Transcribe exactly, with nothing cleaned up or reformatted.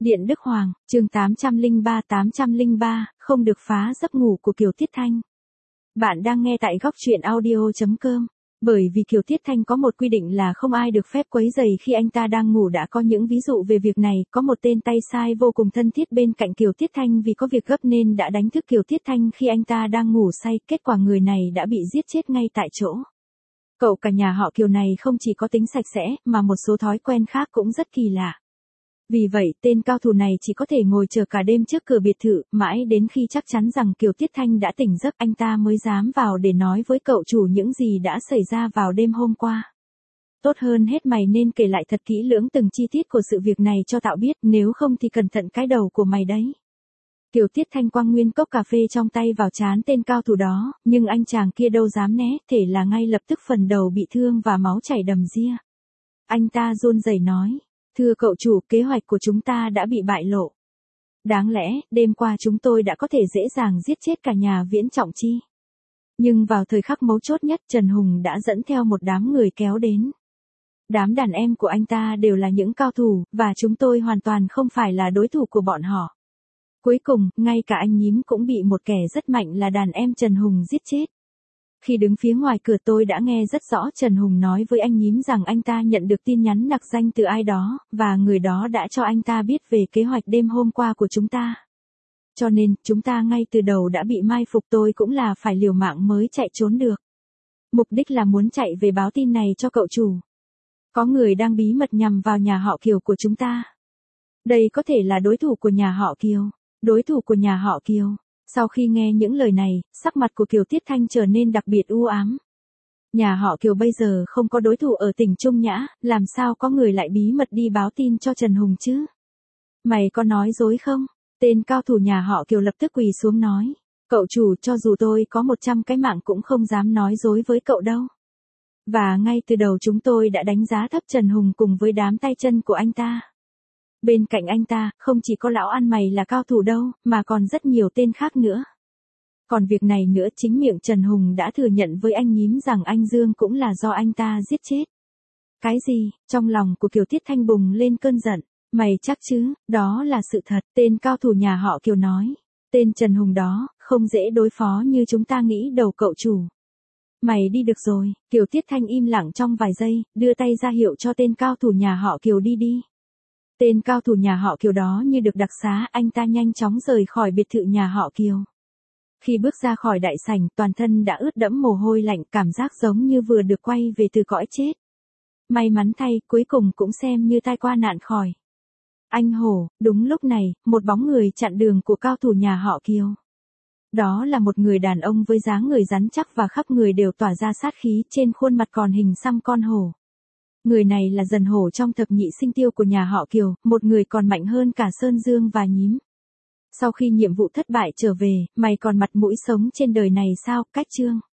Điện Đức Hoàng, chương tám trăm lẻ ba tám trăm lẻ ba, không được phá giấc ngủ của Kiều Tiết Thanh. Bạn đang nghe tại góc truyện audio chấm com. Bởi vì Kiều Tiết Thanh có một quy định là không ai được phép quấy rầy khi anh ta đang ngủ, đã có những ví dụ về việc này. Có một tên tay sai vô cùng thân thiết bên cạnh Kiều Tiết Thanh vì có việc gấp nên đã đánh thức Kiều Tiết Thanh khi anh ta đang ngủ say, kết quả người này đã bị giết chết ngay tại chỗ. Cậu cả nhà họ Kiều này không chỉ có tính sạch sẽ mà một số thói quen khác cũng rất kỳ lạ. Vì vậy, tên cao thủ này chỉ có thể ngồi chờ cả đêm trước cửa biệt thự, mãi đến khi chắc chắn rằng Kiều Tiết Thanh đã tỉnh giấc, anh ta mới dám vào để nói với cậu chủ những gì đã xảy ra vào đêm hôm qua. Tốt hơn hết mày nên kể lại thật kỹ lưỡng từng chi tiết của sự việc này cho tao biết, nếu không thì cẩn thận cái đầu của mày đấy. Kiều Tiết Thanh quăng nguyên cốc cà phê trong tay vào trán tên cao thủ đó, nhưng anh chàng kia đâu dám né, thể là ngay lập tức phần đầu bị thương và máu chảy đầm đìa. Anh ta run rẩy nói. Thưa cậu chủ, kế hoạch của chúng ta đã bị bại lộ. Đáng lẽ, đêm qua chúng tôi đã có thể dễ dàng giết chết cả nhà Viễn Trọng Chi. Nhưng vào thời khắc mấu chốt nhất, Trần Hùng đã dẫn theo một đám người kéo đến. Đám đàn em của anh ta đều là những cao thủ, và chúng tôi hoàn toàn không phải là đối thủ của bọn họ. Cuối cùng, ngay cả anh Nhím cũng bị một kẻ rất mạnh là đàn em Trần Hùng giết chết. Khi đứng phía ngoài cửa tôi đã nghe rất rõ Trần Hùng nói với anh Nhím rằng anh ta nhận được tin nhắn nặc danh từ ai đó, và người đó đã cho anh ta biết về kế hoạch đêm hôm qua của chúng ta. Cho nên, chúng ta ngay từ đầu đã bị mai phục, tôi cũng là phải liều mạng mới chạy trốn được. Mục đích là muốn chạy về báo tin này cho cậu chủ. Có người đang bí mật nhằm vào nhà họ Kiều của chúng ta. Đây có thể là đối thủ của nhà họ Kiều. Đối thủ của nhà họ Kiều. Sau khi nghe những lời này, sắc mặt của Kiều Tiết Thanh trở nên đặc biệt u ám. Nhà họ Kiều bây giờ không có đối thủ ở tỉnh Trung Nhã, làm sao có người lại bí mật đi báo tin cho Trần Hùng chứ? Mày có nói dối không? Tên cao thủ nhà họ Kiều lập tức quỳ xuống nói. Cậu chủ, cho dù tôi có một trăm cái mạng cũng không dám nói dối với cậu đâu. Và ngay từ đầu chúng tôi đã đánh giá thấp Trần Hùng cùng với đám tay chân của anh ta. Bên cạnh anh ta, không chỉ có lão ăn mày là cao thủ đâu, mà còn rất nhiều tên khác nữa. Còn việc này nữa, chính miệng Trần Hùng đã thừa nhận với anh Nhím rằng anh Dương cũng là do anh ta giết chết. Cái gì? Trong lòng của Kiều Tiết Thanh bùng lên cơn giận. Mày chắc chứ? Đó là sự thật. Tên cao thủ nhà họ Kiều nói. Tên Trần Hùng đó, không dễ đối phó như chúng ta nghĩ đâu cậu chủ. Mày đi được rồi. Kiều Tiết Thanh im lặng trong vài giây, đưa tay ra hiệu cho tên cao thủ nhà họ Kiều đi đi. Tên cao thủ nhà họ Kiều đó như được đặc xá, anh ta nhanh chóng rời khỏi biệt thự nhà họ Kiều. Khi bước ra khỏi đại sảnh, toàn thân đã ướt đẫm mồ hôi lạnh, cảm giác giống như vừa được quay về từ cõi chết. May mắn thay, cuối cùng cũng xem như tai qua nạn khỏi. Anh hổ, đúng lúc này, một bóng người chặn đường của cao thủ nhà họ Kiều. Đó là một người đàn ông với dáng người rắn chắc và khắp người đều tỏa ra sát khí, trên khuôn mặt còn hình xăm con hổ. Người này là Dần Hổ trong thập nhị sinh tiêu của nhà họ Kiều, một người còn mạnh hơn cả Sơn Dương và Nhím. Sau khi nhiệm vụ thất bại trở về, mày còn mặt mũi sống trên đời này sao? Cách chương.